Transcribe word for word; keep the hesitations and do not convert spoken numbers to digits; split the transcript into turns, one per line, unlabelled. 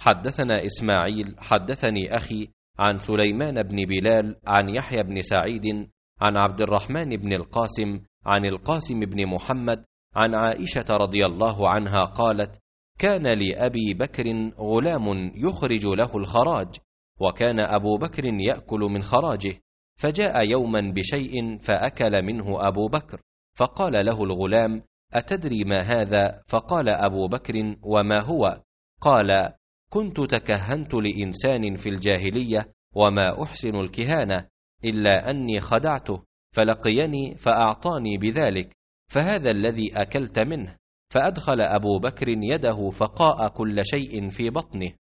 حدثنا إسماعيل حدثني أخي عن سليمان بن بلال عن يحيى بن سعيد عن عبد الرحمن بن القاسم عن القاسم بن محمد عن عائشة رضي الله عنها قالت: كان لأبي بكر غلام يخرج له الخراج، وكان أبو بكر يأكل من خراجه، فجاء يوما بشيء فأكل منه أبو بكر، فقال له الغلام: أتدري ما هذا؟ فقال أبو بكر: وما هو؟ قال: كنت تكهنت لإنسان في الجاهلية وما أحسن الكهانة إلا أني خدعته، فلقيني فأعطاني بذلك، فهذا الذي أكلت منه. فأدخل أبو بكر يده فقاء كل شيء في بطنه،